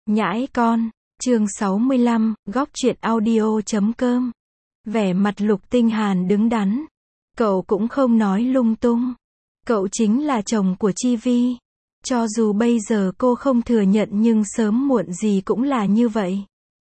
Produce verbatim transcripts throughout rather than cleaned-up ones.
Nhãi con, chương sáu mươi lăm, góc truyện audio chấm com. Vẻ mặt Lục Tinh Hàn đứng đắn. Cậu cũng không nói lung tung. Cậu chính là chồng của Chi Vi. Cho dù bây giờ cô không thừa nhận nhưng sớm muộn gì cũng là như vậy.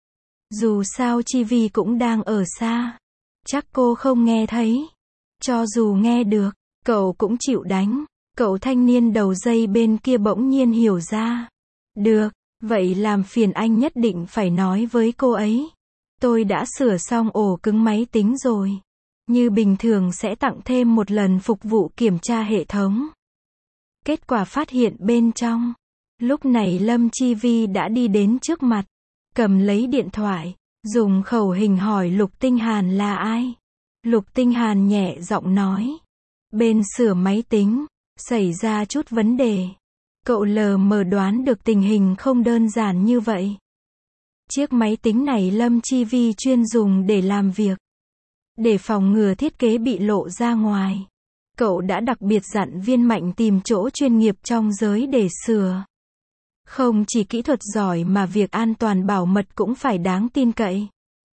Dù sao Chi Vi cũng đang ở xa. Chắc cô không nghe thấy. Cho dù nghe được, cậu cũng chịu đánh. Cậu thanh niên đầu dây bên kia bỗng nhiên hiểu ra. Được, vậy làm phiền anh nhất định phải nói với cô ấy. Tôi đã sửa xong ổ cứng máy tính rồi. Như bình thường sẽ tặng thêm một lần phục vụ kiểm tra hệ thống. Kết quả phát hiện bên trong. Lúc này Lâm Chi Vi đã đi đến trước mặt. Cầm lấy điện thoại. Dùng khẩu hình hỏi Lục Tinh Hàn là ai. Lục Tinh Hàn nhẹ giọng nói. Bên sửa máy tính. Xảy ra chút vấn đề. Cậu lờ mờ đoán được tình hình không đơn giản như vậy. Chiếc máy tính này Lâm Chi Vi chuyên dùng để làm việc. Để phòng ngừa thiết kế bị lộ ra ngoài. Cậu đã đặc biệt dặn Viên Mạnh tìm chỗ chuyên nghiệp trong giới để sửa. Không chỉ kỹ thuật giỏi mà việc an toàn bảo mật cũng phải đáng tin cậy.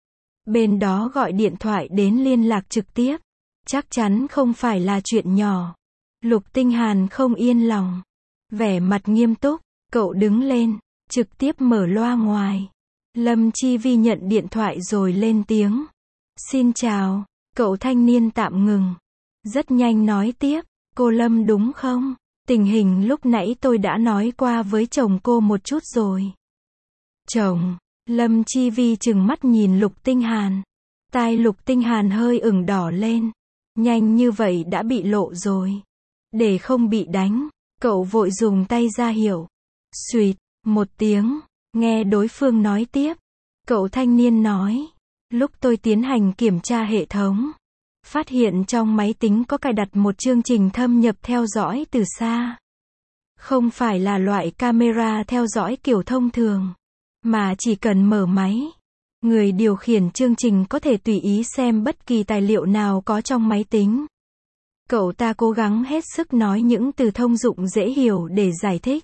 Bên đó gọi điện thoại đến liên lạc trực tiếp. Chắc chắn không phải là chuyện nhỏ. Lục Tinh Hàn không yên lòng. Vẻ mặt nghiêm túc, cậu đứng lên, trực tiếp mở loa ngoài. Lâm Chi Vi nhận điện thoại rồi lên tiếng. Xin chào, cậu thanh niên tạm ngừng. Rất nhanh nói tiếp, cô Lâm đúng không? Tình hình lúc nãy tôi đã nói qua với chồng cô một chút rồi. Chồng, Lâm Chi Vi trừng mắt nhìn Lục Tinh Hàn. Tai Lục Tinh Hàn hơi ửng đỏ lên. Nhanh như vậy đã bị lộ rồi. Để không bị đánh. Cậu vội dùng tay ra hiệu. Xuyệt, một tiếng, nghe đối phương nói tiếp. Cậu thanh niên nói, lúc tôi tiến hành kiểm tra hệ thống, phát hiện trong máy tính có cài đặt một chương trình thâm nhập theo dõi từ xa. Không phải là loại camera theo dõi kiểu thông thường, mà chỉ cần mở máy. Người điều khiển chương trình có thể tùy ý xem bất kỳ tài liệu nào có trong máy tính. Cậu ta cố gắng hết sức nói những từ thông dụng dễ hiểu để giải thích.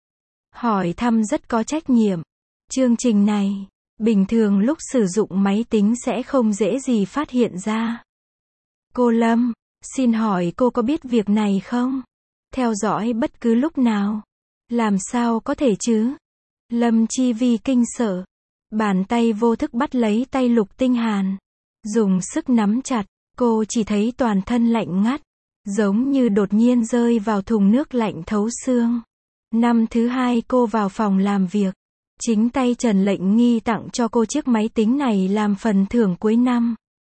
Hỏi thăm rất có trách nhiệm. Chương trình này, bình thường lúc sử dụng máy tính sẽ không dễ gì phát hiện ra. Cô Lâm, xin hỏi cô có biết việc này không? Theo dõi bất cứ lúc nào. Làm sao có thể chứ? Lâm Chi Vi kinh sợ. Bàn tay vô thức bắt lấy tay Lục Tinh Hàn. Dùng sức nắm chặt, cô chỉ thấy toàn thân lạnh ngắt. Giống như đột nhiên rơi vào thùng nước lạnh thấu xương. Năm thứ hai cô vào phòng làm việc. Chính tay Trần Lệnh Nghi tặng cho cô chiếc máy tính này làm phần thưởng cuối năm.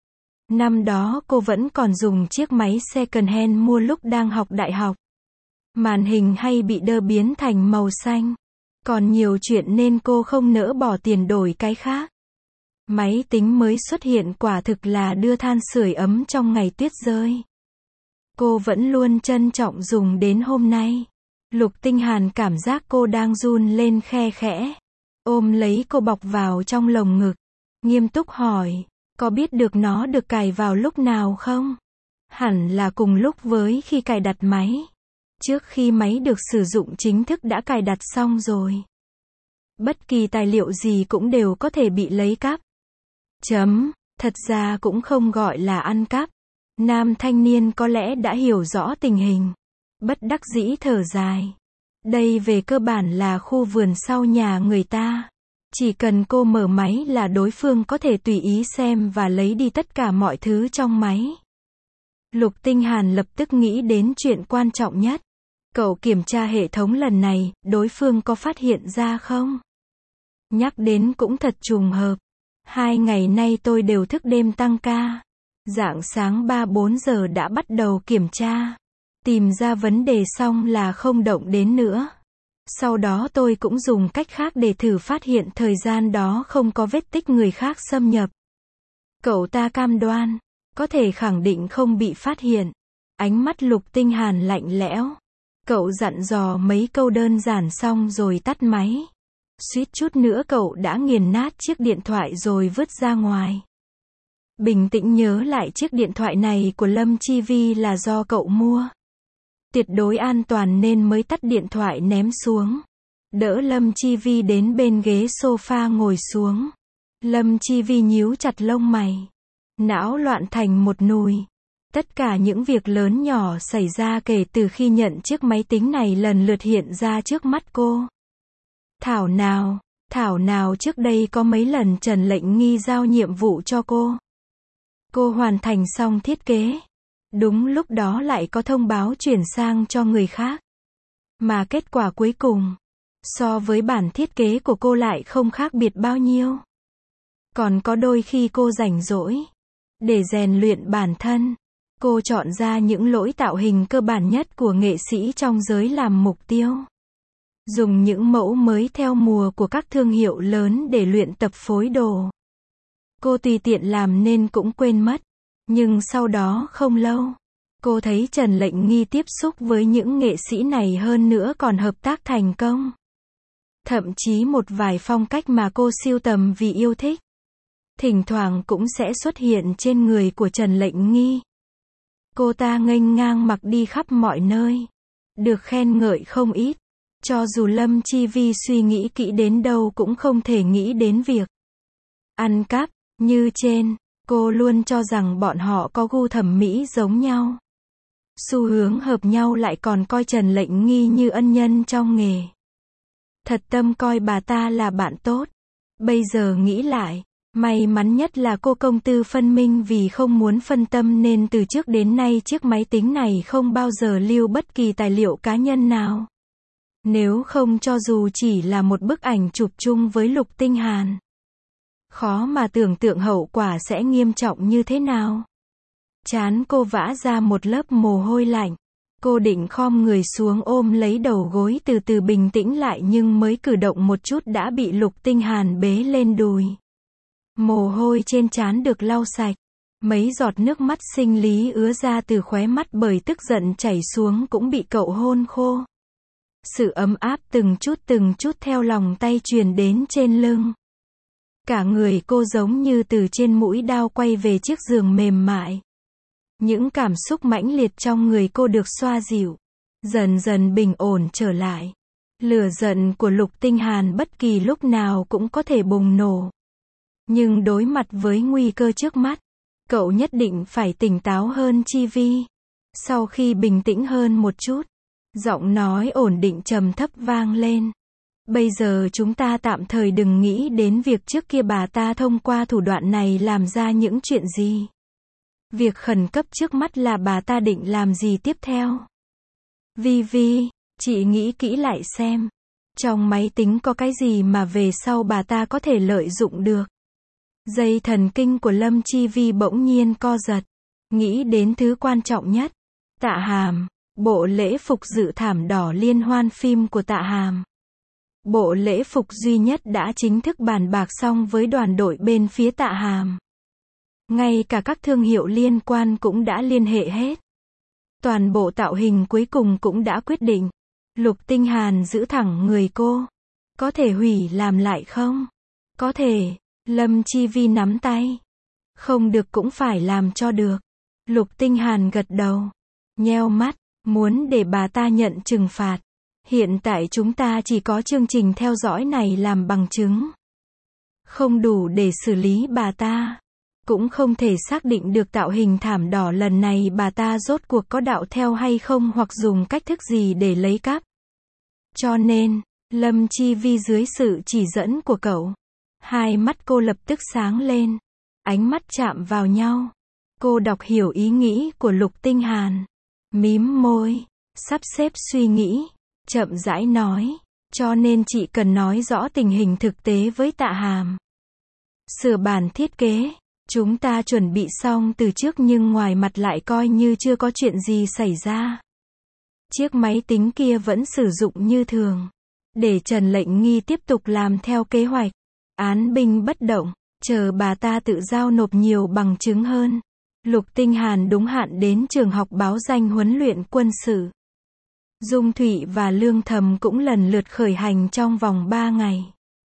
Năm đó cô vẫn còn dùng chiếc máy second hand mua lúc đang học đại học. Màn hình hay bị đơ biến thành màu xanh. Còn nhiều chuyện nên cô không nỡ bỏ tiền đổi cái khác. Máy tính mới xuất hiện quả thực là đưa than sưởi ấm trong ngày tuyết rơi. Cô vẫn luôn trân trọng dùng đến hôm nay. Lục Tinh Hàn cảm giác cô đang run lên khe khẽ. Ôm lấy cô bọc vào trong lồng ngực. Nghiêm túc hỏi, có biết được nó được cài vào lúc nào không? Hẳn là cùng lúc với khi cài đặt máy. Trước khi máy được sử dụng chính thức đã cài đặt xong rồi. Bất kỳ tài liệu gì cũng đều có thể bị lấy cắp. Chấm, thật ra cũng không gọi là ăn cắp. Nam thanh niên có lẽ đã hiểu rõ tình hình. Bất đắc dĩ thở dài. Đây về cơ bản là khu vườn sau nhà người ta. Chỉ cần cô mở máy là đối phương có thể tùy ý xem và lấy đi tất cả mọi thứ trong máy. Lục Tinh Hàn lập tức nghĩ đến chuyện quan trọng nhất. Cậu kiểm tra hệ thống lần này, đối phương có phát hiện ra không? Nhắc đến cũng thật trùng hợp. Hai ngày nay tôi đều thức đêm tăng ca. Rạng sáng ba bốn giờ đã bắt đầu kiểm tra. Tìm ra vấn đề xong là không động đến nữa. Sau đó tôi cũng dùng cách khác để thử phát hiện thời gian đó không có vết tích người khác xâm nhập. Cậu ta cam đoan, có thể khẳng định không bị phát hiện. Ánh mắt Lục Tinh Hàn lạnh lẽo. Cậu dặn dò mấy câu đơn giản xong rồi tắt máy. Suýt chút nữa cậu đã nghiền nát chiếc điện thoại rồi vứt ra ngoài. Bình tĩnh nhớ lại chiếc điện thoại này của Lâm Chi Vi là do cậu mua. Tuyệt đối an toàn nên mới tắt điện thoại ném xuống. đỡ Lâm Chi Vi đến bên ghế sofa ngồi xuống. Lâm Chi Vi nhíu chặt lông mày. Não loạn thành một nùi. Tất cả những việc lớn nhỏ xảy ra kể từ khi nhận chiếc máy tính này lần lượt hiện ra trước mắt cô. Thảo nào, thảo nào trước đây có mấy lần Trần Lệnh Nghi giao nhiệm vụ cho cô. Cô hoàn thành xong thiết kế. Đúng lúc đó lại có thông báo chuyển sang cho người khác. Mà kết quả cuối cùng, so với bản thiết kế của cô lại không khác biệt bao nhiêu. Còn có đôi khi cô rảnh rỗi, để rèn luyện bản thân, cô chọn ra những lỗi tạo hình cơ bản nhất của nghệ sĩ trong giới làm mục tiêu. Dùng những mẫu mới theo mùa của các thương hiệu lớn để luyện tập phối đồ. Cô tùy tiện làm nên cũng quên mất. Nhưng sau đó không lâu, cô thấy Trần Lệnh Nghi tiếp xúc với những nghệ sĩ này hơn nữa còn hợp tác thành công. Thậm chí một vài phong cách mà cô sưu tầm vì yêu thích, thỉnh thoảng cũng sẽ xuất hiện trên người của Trần Lệnh Nghi. Cô ta nghênh ngang mặc đi khắp mọi nơi. Được khen ngợi không ít. Cho dù Lâm Chi Vi suy nghĩ kỹ đến đâu cũng không thể nghĩ đến việc ăn cắp, như trên. Cô luôn cho rằng bọn họ có gu thẩm mỹ giống nhau. Xu hướng hợp nhau lại còn coi Trần Lệnh Nghi như ân nhân trong nghề. Thật tâm coi bà ta là bạn tốt. Bây giờ nghĩ lại, may mắn nhất là cô công tư phân minh vì không muốn phân tâm nên từ trước đến nay chiếc máy tính này không bao giờ lưu bất kỳ tài liệu cá nhân nào. Nếu không cho dù chỉ là một bức ảnh chụp chung với Lục Tinh Hàn, khó mà tưởng tượng hậu quả sẽ nghiêm trọng như thế nào. Trán cô vã ra một lớp mồ hôi lạnh. Cô định khom người xuống ôm lấy đầu gối từ từ bình tĩnh lại nhưng mới cử động một chút đã bị Lục Tinh Hàn bế lên đùi. Mồ hôi trên trán được lau sạch. Mấy giọt nước mắt sinh lý ứa ra từ khóe mắt bởi tức giận chảy xuống cũng bị cậu hôn khô. Sự ấm áp từng chút từng chút theo lòng tay truyền đến trên lưng. Cả người cô giống như từ trên mũi đao quay về chiếc giường mềm mại. Những cảm xúc mãnh liệt trong người cô được xoa dịu, dần dần bình ổn trở lại. Lửa giận của Lục Tinh Hàn bất kỳ lúc nào cũng có thể bùng nổ. Nhưng đối mặt với nguy cơ trước mắt, cậu nhất định phải tỉnh táo hơn Chi Vi. Sau khi bình tĩnh hơn một chút, giọng nói ổn định trầm thấp vang lên. Bây giờ chúng ta tạm thời đừng nghĩ đến việc trước kia bà ta thông qua thủ đoạn này làm ra những chuyện gì. Việc khẩn cấp trước mắt là bà ta định làm gì tiếp theo. Vi Vi, chị nghĩ kỹ lại xem. Trong máy tính có cái gì mà về sau bà ta có thể lợi dụng được. Dây thần kinh của Lâm Chi Vi bỗng nhiên co giật. Nghĩ đến thứ quan trọng nhất. Tạ Hàm, bộ lễ phục dự thảm đỏ liên hoan phim của Tạ Hàm. Bộ lễ phục duy nhất đã chính thức bàn bạc xong với đoàn đội bên phía Tạ Hàm. Ngay cả các thương hiệu liên quan cũng đã liên hệ hết. Toàn bộ tạo hình cuối cùng cũng đã quyết định. Lục Tinh Hàn giữ thẳng người cô. Có thể hủy làm lại không? Có thể. Lâm Chi Vi nắm tay. Không được cũng phải làm cho được. Lục Tinh Hàn gật đầu. Nheo mắt, muốn để bà ta nhận trừng phạt. Hiện tại chúng ta chỉ có chương trình theo dõi này làm bằng chứng. Không đủ để xử lý bà ta. Cũng không thể xác định được tạo hình thảm đỏ lần này bà ta rốt cuộc có đạo theo hay không hoặc dùng cách thức gì để lấy cắp. Cho nên, Lâm Chi Vi dưới sự chỉ dẫn của cậu, hai mắt cô lập tức sáng lên. Ánh mắt chạm vào nhau. Cô đọc hiểu ý nghĩ của Lục Tinh Hàn. Mím môi, sắp xếp suy nghĩ, chậm rãi nói. Cho nên chị cần nói rõ tình hình thực tế với Tạ Hàm. Sửa bản thiết kế. Chúng ta chuẩn bị xong từ trước nhưng ngoài mặt lại coi như chưa có chuyện gì xảy ra. Chiếc máy tính kia vẫn sử dụng như thường. Để Trần Lệnh Nghi tiếp tục làm theo kế hoạch. Án binh bất động, chờ bà ta tự giao nộp nhiều bằng chứng hơn. Lục Tinh Hàn đúng hạn đến trường học báo danh huấn luyện quân sự. Dung Thụy và Lương Thầm cũng lần lượt khởi hành trong vòng ba ngày.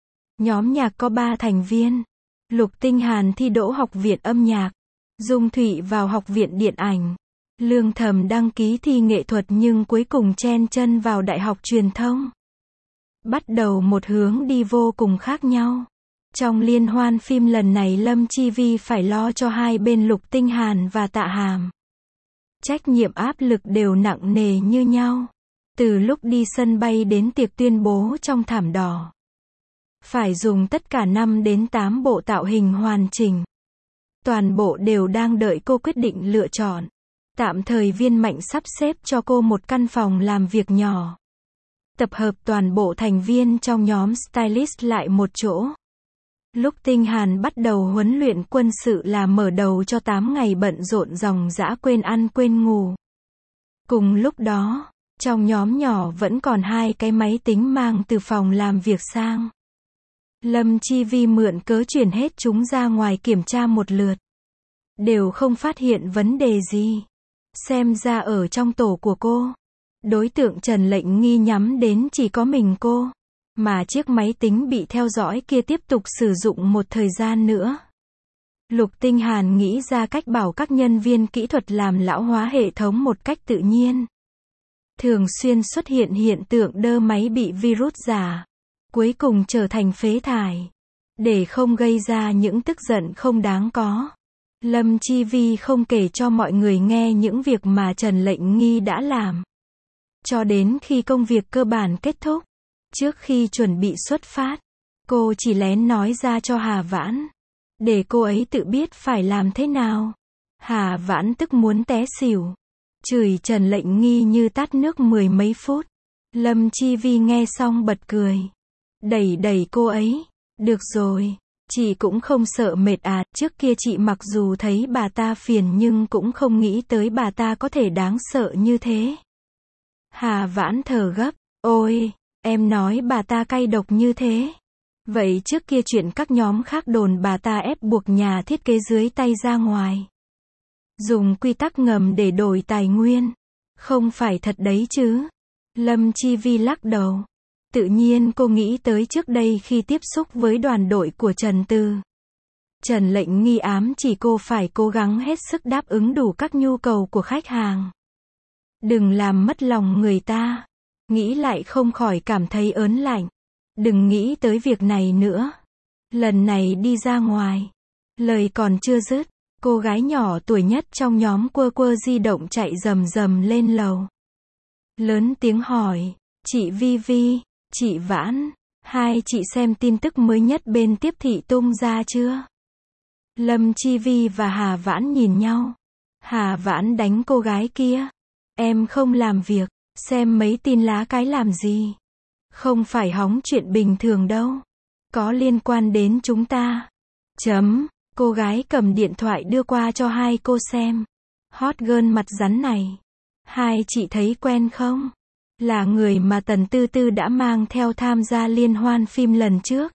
Nhóm nhạc có ba thành viên. Lục Tinh Hàn thi đỗ học viện âm nhạc. Dung Thụy vào học viện điện ảnh. Lương Thầm đăng ký thi nghệ thuật nhưng cuối cùng chen chân vào đại học truyền thông. bắt đầu một hướng đi vô cùng khác nhau. Trong liên hoan phim lần này Lâm Chi Vi phải lo cho hai bên Lục Tinh Hàn và Tạ Hàm. Trách nhiệm áp lực đều nặng nề như nhau. Từ lúc đi sân bay đến tiệc tuyên bố trong thảm đỏ. Phải dùng tất cả năm đến tám bộ tạo hình hoàn chỉnh. Toàn bộ đều đang đợi cô quyết định lựa chọn. Tạm thời Viên Mạnh sắp xếp cho cô một căn phòng làm việc nhỏ. Tập hợp toàn bộ thành viên trong nhóm stylist lại một chỗ. Lúc Tinh Hàn bắt đầu huấn luyện quân sự là mở đầu cho tám ngày bận rộn ròng rã quên ăn quên ngủ. Cùng lúc đó, trong nhóm nhỏ vẫn còn hai cái máy tính mang từ phòng làm việc sang. Lâm Chi Vi mượn cớ chuyển hết chúng ra ngoài kiểm tra một lượt. Đều không phát hiện vấn đề gì. Xem ra ở trong tổ của cô, đối tượng Trần Lệnh Nghi nhắm đến chỉ có mình cô. Mà chiếc máy tính bị theo dõi kia tiếp tục sử dụng một thời gian nữa. Lục Tinh Hàn nghĩ ra cách bảo các nhân viên kỹ thuật làm lão hóa hệ thống một cách tự nhiên. Thường xuyên xuất hiện hiện tượng đơ máy bị virus giả. Cuối cùng trở thành phế thải. Để không gây ra những tức giận không đáng có. Lâm Chi Vi không kể cho mọi người nghe những việc mà Trần Lệnh Nghi đã làm. Cho đến khi công việc cơ bản kết thúc. Trước khi chuẩn bị xuất phát, cô chỉ lén nói ra cho Hà Vãn. Để cô ấy tự biết phải làm thế nào. Hà Vãn tức muốn té xỉu. Chửi Trần Lệnh Nghi như tát nước mười mấy phút. Lâm Chi Vi nghe xong bật cười. Đẩy đẩy cô ấy. Được rồi. Chị cũng không sợ mệt à. Trước kia chị mặc dù thấy bà ta phiền nhưng cũng không nghĩ tới bà ta có thể đáng sợ như thế. Hà Vãn thở gấp. Ôi, em nói bà ta cay độc như thế. Vậy trước kia chuyện các nhóm khác đồn bà ta ép buộc nhà thiết kế dưới tay ra ngoài. Dùng quy tắc ngầm để đổi tài nguyên. Không phải thật đấy chứ. Lâm Chi Vi lắc đầu. Tự nhiên cô nghĩ tới trước đây khi tiếp xúc với đoàn đội của Trần Tư. Trần Lệnh Nghi ám chỉ cô phải cố gắng hết sức đáp ứng đủ các nhu cầu của khách hàng. Đừng làm mất lòng người ta. Nghĩ lại không khỏi cảm thấy ớn lạnh. Đừng nghĩ tới việc này nữa. Lần này đi ra ngoài. Lời còn chưa dứt. Cô gái nhỏ tuổi nhất trong nhóm quơ quơ di động chạy rầm rầm lên lầu. Lớn tiếng hỏi. Chị Vi Vi, chị Vãn, hai chị xem tin tức mới nhất bên tiếp thị tung ra chưa? Lâm Chi Vi và Hà Vãn nhìn nhau. Hà Vãn đánh cô gái kia. Em không làm việc, xem mấy tin lá cái làm gì? Không phải hóng chuyện bình thường đâu. Có liên quan đến chúng ta. Chấm. Cô gái cầm điện thoại đưa qua cho hai cô xem. Hot girl mặt rắn này. Hai chị thấy quen không? Là người mà Tần Tư Tư đã mang theo tham gia liên hoan phim lần trước.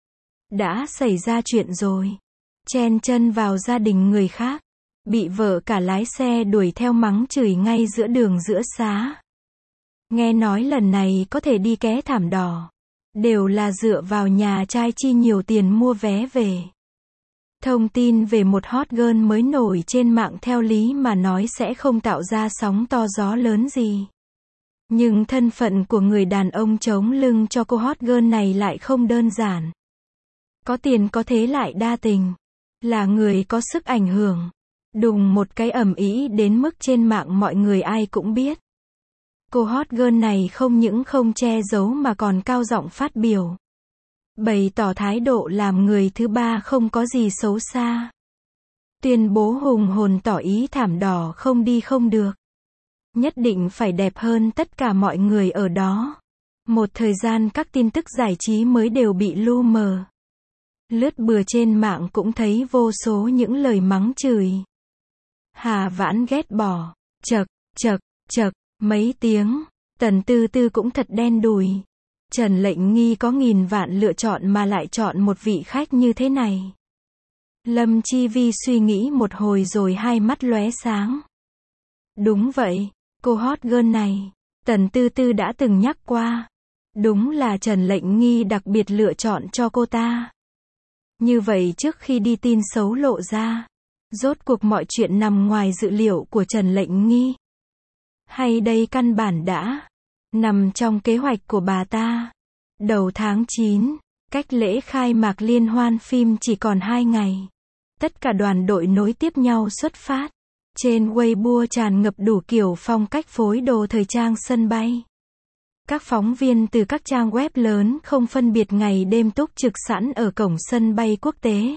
Đã xảy ra chuyện rồi. Chen chân vào gia đình người khác. Bị vợ cả lái xe đuổi theo mắng chửi ngay giữa đường giữa xá. Nghe nói lần này có thể đi ké thảm đỏ. Đều là dựa vào nhà trai chi nhiều tiền mua vé về. Thông tin về một hot girl mới nổi trên mạng theo lý mà nói sẽ không tạo ra sóng to gió lớn gì. Nhưng thân phận của người đàn ông chống lưng cho cô hot girl này lại không đơn giản. Có tiền có thế lại đa tình. Là người có sức ảnh hưởng. Đùng một cái ầm ĩ đến mức trên mạng mọi người ai cũng biết. Cô hot girl này không những không che giấu mà còn cao giọng phát biểu. Bày tỏ thái độ làm người thứ ba không có gì xấu xa. Tuyên bố hùng hồn tỏ ý thảm đỏ không đi không được. Nhất định phải đẹp hơn tất cả mọi người ở đó. Một thời gian các tin tức giải trí mới đều bị lu mờ. Lướt bừa trên mạng cũng thấy vô số những lời mắng chửi. Hà Vãn ghét bỏ. Chậc, chậc, chậc, mấy tiếng. Tần Tư Tư cũng thật đen đủi. Trần Lệnh Nghi có nghìn vạn lựa chọn mà lại chọn một vị khách như thế này. Lâm Chi Vi suy nghĩ một hồi rồi hai mắt lóe sáng. Đúng vậy, cô hot girl này, Tần Tư Tư đã từng nhắc qua. Đúng là Trần Lệnh Nghi đặc biệt lựa chọn cho cô ta. Như vậy trước khi đi tin xấu lộ ra, rốt cuộc mọi chuyện nằm ngoài dự liệu của Trần Lệnh Nghi. Hay đây căn bản đã nằm trong kế hoạch của bà ta. Đầu tháng chín, cách lễ khai mạc liên hoan phim chỉ còn hai ngày. Tất cả đoàn đội nối tiếp nhau xuất phát. Trên Weibo tràn ngập đủ kiểu phong cách phối đồ thời trang sân bay. Các phóng viên từ các trang web lớn không phân biệt ngày đêm túc trực sẵn ở cổng sân bay quốc tế.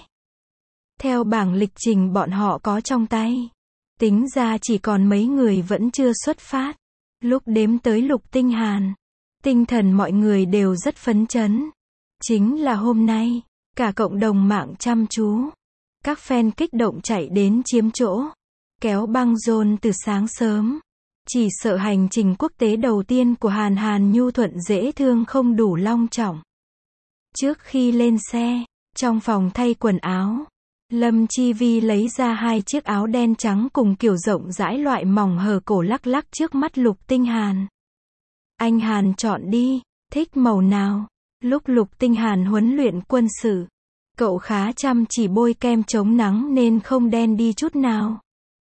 Theo bảng lịch trình bọn họ có trong tay, tính ra chỉ còn mấy người vẫn chưa xuất phát. Lúc đếm tới Lục Tinh Hàn, tinh thần mọi người đều rất phấn chấn. Chính là hôm nay, cả cộng đồng mạng chăm chú. Các fan kích động chạy đến chiếm chỗ, kéo băng rôn từ sáng sớm. Chỉ sợ hành trình quốc tế đầu tiên của Hàn Hàn nhu thuận dễ thương không đủ long trọng. Trước khi lên xe, trong phòng thay quần áo, Lâm Chi Vi lấy ra hai chiếc áo đen trắng cùng kiểu rộng rãi loại mỏng hở cổ lắc lắc trước mắt Lục Tinh Hàn. Anh Hàn chọn đi, thích màu nào? Lúc Lục Tinh Hàn huấn luyện quân sự, cậu khá chăm chỉ bôi kem chống nắng nên không đen đi chút nào.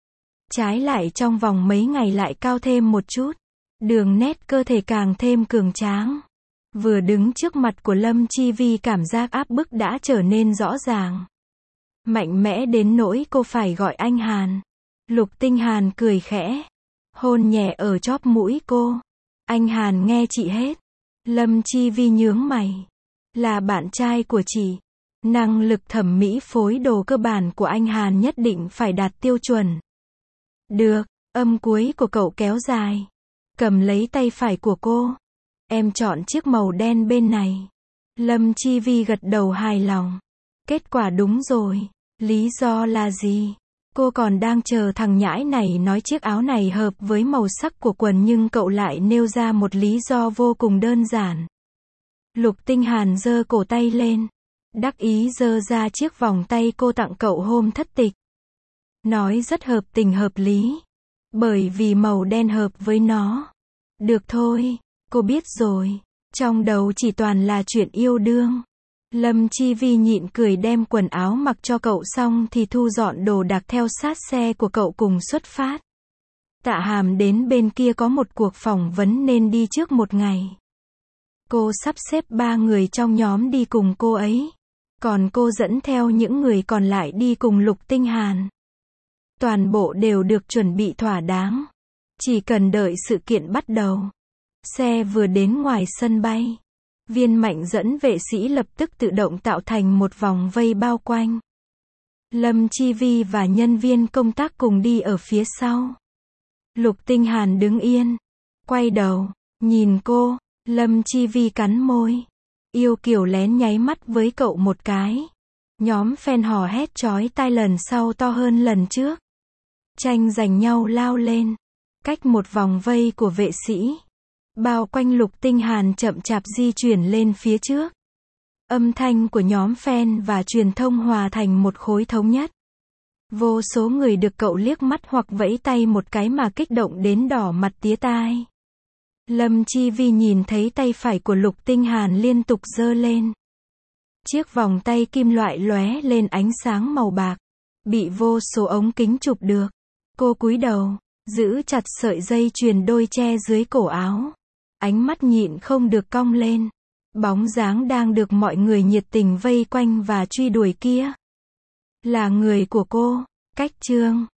Trái lại trong vòng mấy ngày lại cao thêm một chút, đường nét cơ thể càng thêm cường tráng. Vừa đứng trước mặt của Lâm Chi Vi cảm giác áp bức đã trở nên rõ ràng. Mạnh mẽ đến nỗi cô phải gọi anh Hàn. Lục Tinh Hàn cười khẽ, hôn nhẹ ở chóp mũi cô. Anh Hàn nghe chị hết. Lâm Chi Vi nhướng mày. Là bạn trai của chị. Năng lực thẩm mỹ phối đồ cơ bản của anh Hàn nhất định phải đạt tiêu chuẩn. Được, âm cuối của cậu kéo dài. Cầm lấy tay phải của cô. Em chọn chiếc màu đen bên này. Lâm Chi Vi gật đầu hài lòng. Kết quả đúng rồi. Lý do là gì? Cô còn đang chờ thằng nhãi này nói chiếc áo này hợp với màu sắc của quần nhưng cậu lại nêu ra một lý do vô cùng đơn giản. Lục Tinh Hàn giơ cổ tay lên. Đắc ý giơ ra chiếc vòng tay cô tặng cậu hôm thất tịch. Nói rất hợp tình hợp lý. Bởi vì màu đen hợp với nó. Được thôi, cô biết rồi. Trong đầu chỉ toàn là chuyện yêu đương. Lâm Chi Vi nhịn cười đem quần áo mặc cho cậu xong thì thu dọn đồ đạc theo sát xe của cậu cùng xuất phát. Tạ Hàm đến bên kia có một cuộc phỏng vấn nên đi trước một ngày. Cô sắp xếp ba người trong nhóm đi cùng cô ấy. Còn cô dẫn theo những người còn lại đi cùng Lục Tinh Hàn. Toàn bộ đều được chuẩn bị thỏa đáng. Chỉ cần đợi sự kiện bắt đầu. Xe vừa đến ngoài sân bay. Viên Mạnh dẫn vệ sĩ lập tức tự động tạo thành một vòng vây bao quanh. Lâm Chi Vi và nhân viên công tác cùng đi ở phía sau. Lục Tinh Hàn đứng yên. Quay đầu. Nhìn cô. Lâm Chi Vi cắn môi. Yêu kiều lén nháy mắt với cậu một cái. Nhóm fan hò hét chói tai lần sau to hơn lần trước. Tranh giành nhau lao lên. Cách một vòng vây của vệ sĩ. Bao quanh Lục Tinh Hàn chậm chạp di chuyển lên phía trước. Âm thanh của nhóm fan và truyền thông hòa thành một khối thống nhất. Vô số người được cậu liếc mắt hoặc vẫy tay một cái mà kích động đến đỏ mặt tía tai. Lâm Chi Vi nhìn thấy tay phải của Lục Tinh Hàn liên tục giơ lên. Chiếc vòng tay kim loại lóe lên ánh sáng màu bạc. Bị vô số ống kính chụp được. Cô cúi đầu, giữ chặt sợi dây chuyền đôi che dưới cổ áo. Ánh mắt nhịn không được cong lên. Bóng dáng đang được mọi người nhiệt tình vây quanh và truy đuổi kia. Là người của cô, Cách Trương.